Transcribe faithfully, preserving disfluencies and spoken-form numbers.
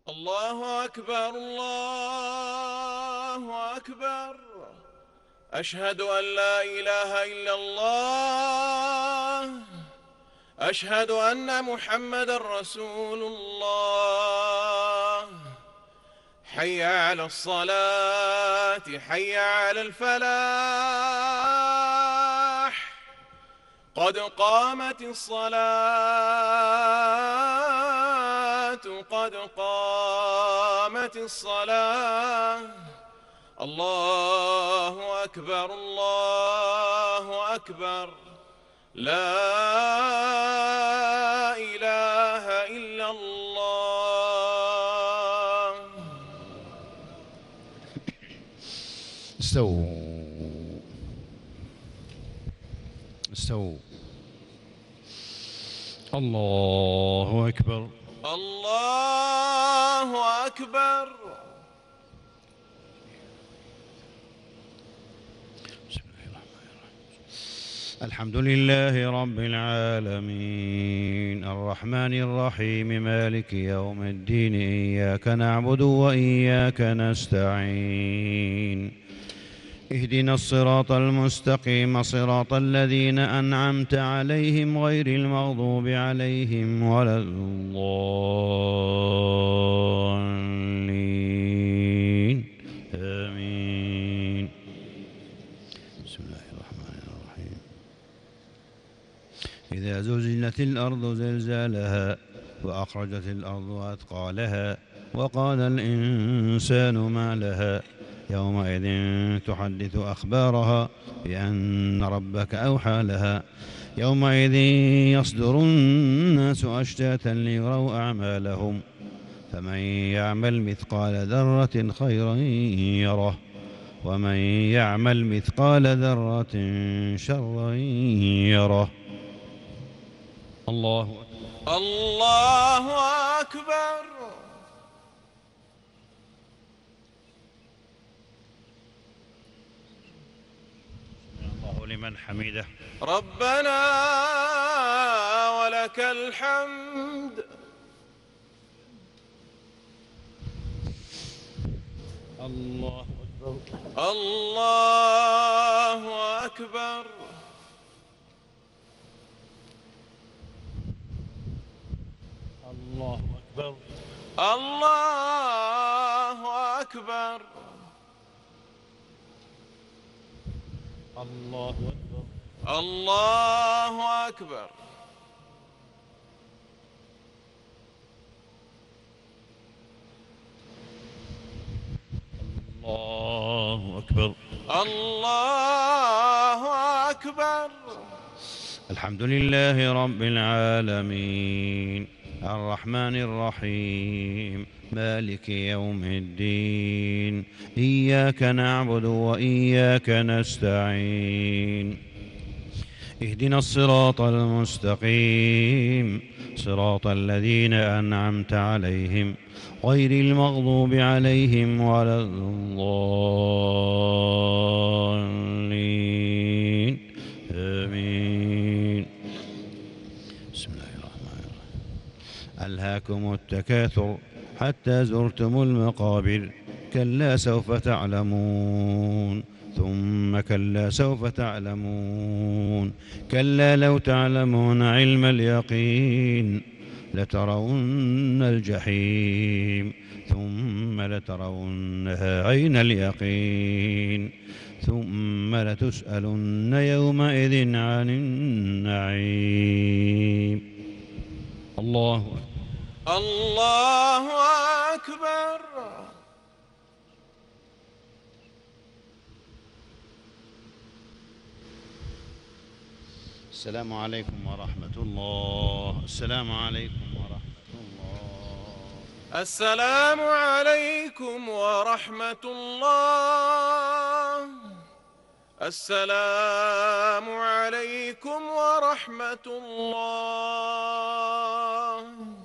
الله أكبر الله أكبر. أشهد أن لا إله إلا الله. أشهد أن محمدًا رسول الله. حي على الصلاة حي على الفلاح. قد قامت الصلاة قد قامت الصلاة. الله أكبر الله أكبر. لا إله إلا الله. استووا استووا. الله أكبر الله أكبر. بسم الله الرحمن الرحيم. الحمد لله رب العالمين الرحمن الرحيم مالك يوم الدين إياك نعبد وإياك نستعين اهدنا الصراط المستقيم صراط الذين أنعمت عليهم غير المغضوب عليهم ولا الضالين آمين. بسم الله الرحمن الرحيم. إذا زلزلت الأرض زلزالها وأخرجت الأرض أثقالها وقال الإنسان ما لها يومئذ تحدث أخبارها بأن ربك أوحى لها يومئذ يصدر الناس أشتاتا ليروا أعمالهم فمن يعمل مثقال ذرة خيرا يره ومن يعمل مثقال ذرة شرا يره. الله أكبر الله أكبر. لمن حمده ربنا ولك الحمد. الله أكبر الله أكبر. الله أكبر الله أكبر. الله أكبر الله أكبر. الله أكبر الله أكبر. الحمد لله رب العالمين الرحمن الرحيم مالك يوم الدين إياك نعبد وإياك نستعين اهدنا الصراط المستقيم صراط الذين أنعمت عليهم غير المغضوب عليهم ولا الضالين آمين. بسم الله الرحمن الرحيم. ألهاكم التكاثر حتى زرتم المقابر كلا سوف تعلمون ثم كلا سوف تعلمون كلا لو تعلمون علم اليقين لترون الجحيم ثم لترونها عين اليقين ثم لتسألن يومئذ عن النعيم. الله أكبر الله أكبر. السلام عليكم ورحمة الله. السلام عليكم ورحمة الله. السلام عليكم ورحمة الله. السلام عليكم ورحمة الله.